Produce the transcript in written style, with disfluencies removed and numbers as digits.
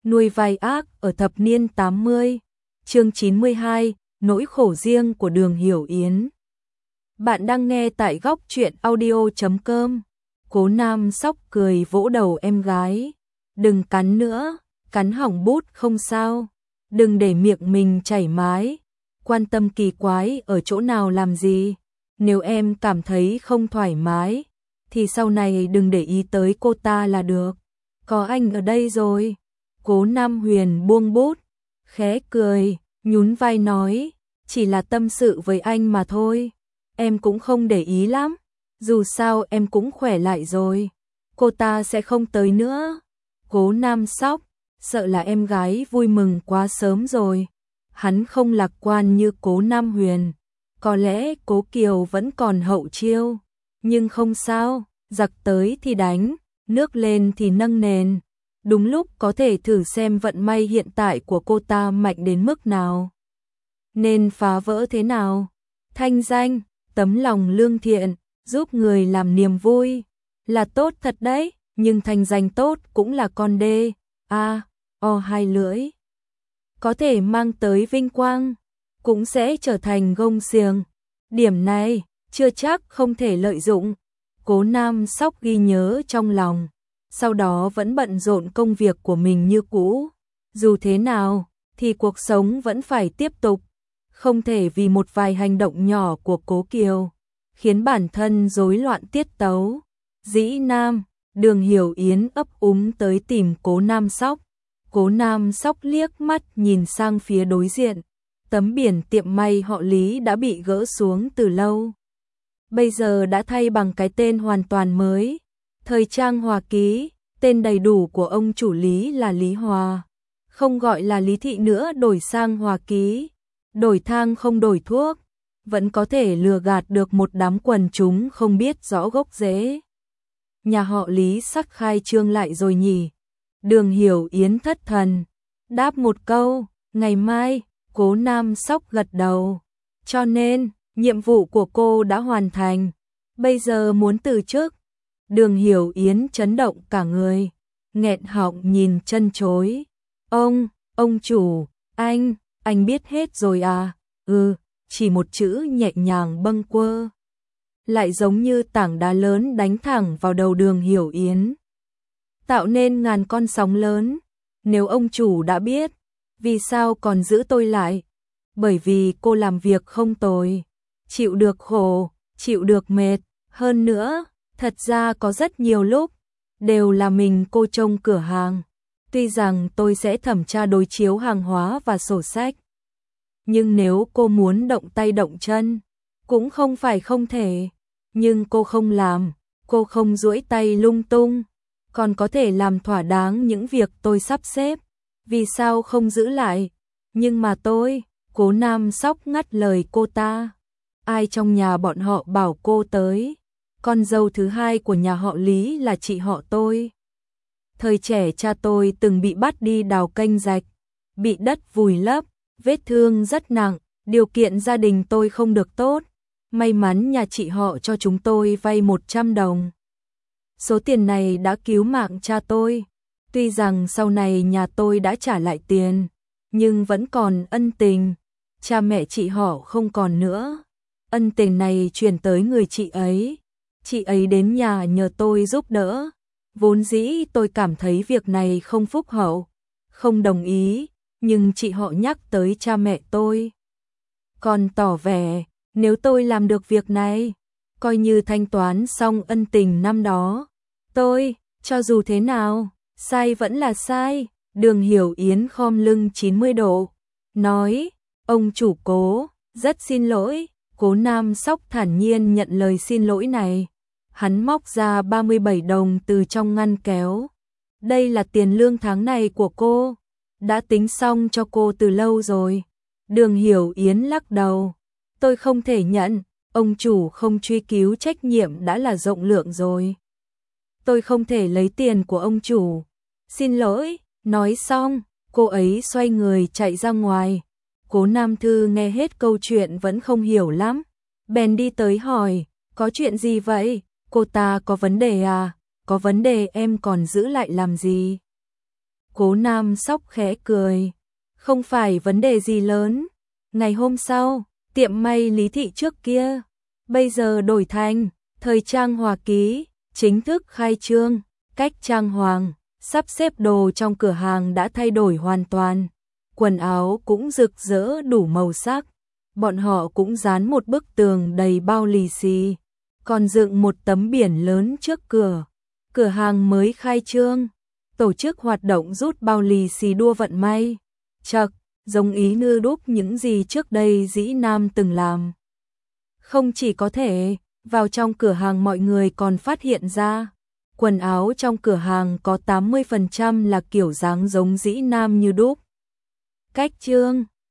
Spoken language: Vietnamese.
Nuôi vai ác ở thập niên 80. Chương 92, nỗi khổ riêng của Đường Hiểu Yến. Bạn đang nghe tại góc truyện audio.com. Cố Nam Sóc cười vỗ đầu em gái. Đừng cắn nữa, cắn hỏng bút không sao. Đừng để miệng mình chảy mái. Quan tâm kỳ quái ở chỗ nào làm gì. Nếu em cảm thấy không thoải mái, thì sau này đừng để ý tới cô ta là được. Có anh ở đây rồi. Cố Nam Huyền buông bút, khẽ cười, nhún vai nói, chỉ là tâm sự với anh mà thôi. Em cũng không để ý lắm, dù sao em cũng khỏe lại rồi. Cô ta sẽ không tới nữa. Cố Nam Sóc, sợ là em gái vui mừng quá sớm rồi. Hắn không lạc quan như Cố Nam Huyền. Có lẽ Cố Kiều vẫn còn hậu chiêu, nhưng không sao, giặc tới thì đánh, nước lên thì nâng nền. Đúng lúc có thể thử xem vận may hiện tại của cô ta mạnh đến mức nào. Nên phá vỡ thế nào? Thanh danh, tấm lòng lương thiện, giúp người làm niềm vui, là tốt thật đấy, nhưng thanh danh tốt cũng là con đê, hai lưỡi. Có thể mang tới vinh quang, cũng sẽ trở thành gông xiềng. Điểm này, chưa chắc không thể lợi dụng. Cố Nam Sóc ghi nhớ trong lòng. Sau đó vẫn bận rộn công việc của mình như cũ. Dù thế nào, thì cuộc sống vẫn phải tiếp tục. Không thể vì một vài hành động nhỏ của Cố Kiều, khiến bản thân rối loạn tiết tấu. Dĩ Nam, Đường Hiểu Yến ấp úng tới tìm Cố Nam Sóc. Cố Nam Sóc liếc mắt nhìn sang phía đối diện. Tấm biển tiệm may họ Lý đã bị gỡ xuống từ lâu. Bây giờ đã thay bằng cái tên hoàn toàn mới. Thời trang Hòa Ký, tên đầy đủ của ông chủ Lý là Lý Hòa. Không gọi là Lý Thị nữa, đổi sang Hòa Ký. Đổi thang không đổi thuốc, vẫn có thể lừa gạt được một đám quần chúng không biết rõ gốc rễ. Nhà họ Lý sắp khai trương lại rồi nhỉ? Đường Hiểu Yến thất thần, đáp một câu, ngày mai. Cố Nam Sóc gật đầu. Cho nên, nhiệm vụ của cô đã hoàn thành. Bây giờ muốn từ chức. Đường Hiểu Yến chấn động cả người, nghẹn họng nhìn chân chối. Ông chủ, anh biết hết rồi à? Chỉ một chữ nhẹ nhàng bâng quơ. Lại giống như tảng đá lớn đánh thẳng vào đầu Đường Hiểu Yến. Tạo nên ngàn con sóng lớn. Nếu ông chủ đã biết, vì sao còn giữ tôi lại? Bởi vì cô làm việc không tồi, chịu được khổ, chịu được mệt. Hơn nữa, thật ra có rất nhiều lúc, đều là mình cô trông cửa hàng. Tuy rằng tôi sẽ thẩm tra đối chiếu hàng hóa và sổ sách, nhưng nếu cô muốn động tay động chân, cũng không phải không thể. Nhưng cô không làm, cô không duỗi tay lung tung, còn có thể làm thỏa đáng những việc tôi sắp xếp. Vì sao không giữ lại? Nhưng mà tôi, Cố Nam Sóc ngắt lời cô ta. Ai trong nhà bọn họ bảo cô tới? Con dâu thứ hai của nhà họ Lý là chị họ tôi. Thời trẻ cha tôi từng bị bắt đi đào kênh rạch, bị đất vùi lấp, vết thương rất nặng, điều kiện gia đình tôi không được tốt. May mắn nhà chị họ cho chúng tôi vay 100 đồng. Số tiền này đã cứu mạng cha tôi. Tuy rằng sau này nhà tôi đã trả lại tiền, nhưng vẫn còn ân tình. Cha mẹ chị họ không còn nữa. Ân tình này truyền tới người chị ấy. Chị ấy đến nhà nhờ tôi giúp đỡ. Vốn dĩ tôi cảm thấy việc này không phúc hậu, không đồng ý, nhưng chị họ nhắc tới cha mẹ tôi, còn tỏ vẻ nếu tôi làm được việc này, coi như thanh toán xong ân tình năm đó. Tôi, cho dù thế nào, sai vẫn là sai. Đường Hiểu Yến khom lưng 90 độ, nói, ông chủ Cố, rất xin lỗi. Cố Nam Sóc thản nhiên nhận lời xin lỗi này. Hắn móc ra 37 đồng từ trong ngăn kéo. Đây là tiền lương tháng này của cô, đã tính xong cho cô từ lâu rồi. Đường Hiểu Yến lắc đầu, tôi không thể nhận, ông chủ không truy cứu trách nhiệm đã là rộng lượng rồi. Tôi không thể lấy tiền của ông chủ. Xin lỗi. Nói xong, cô ấy xoay người chạy ra ngoài. Cố Nam Thư nghe hết câu chuyện vẫn không hiểu lắm, bèn đi tới hỏi, có chuyện gì vậy? Cô ta có vấn đề à? Có vấn đề em còn giữ lại làm gì? Cố Nam Sóc khẽ cười. Không phải vấn đề gì lớn. Ngày hôm sau, tiệm may Lý Thị trước kia, bây giờ đổi thành Thời trang Hòa Ký, chính thức khai trương. Cách trang hoàng, sắp xếp đồ trong cửa hàng đã thay đổi hoàn toàn. Quần áo cũng rực rỡ đủ màu sắc. Bọn họ cũng dán một bức tường đầy bao lì xì, còn dựng một tấm biển lớn trước cửa. Cửa hàng mới khai trương, tổ chức hoạt động rút bao lì xì đua vận may. Chậc, giống ý như đúc những gì trước đây Dĩ Nam từng làm. Không chỉ có thể, vào trong cửa hàng mọi người còn phát hiện ra, quần áo trong cửa hàng có 80% là kiểu dáng giống Dĩ Nam như đúc. Cách trương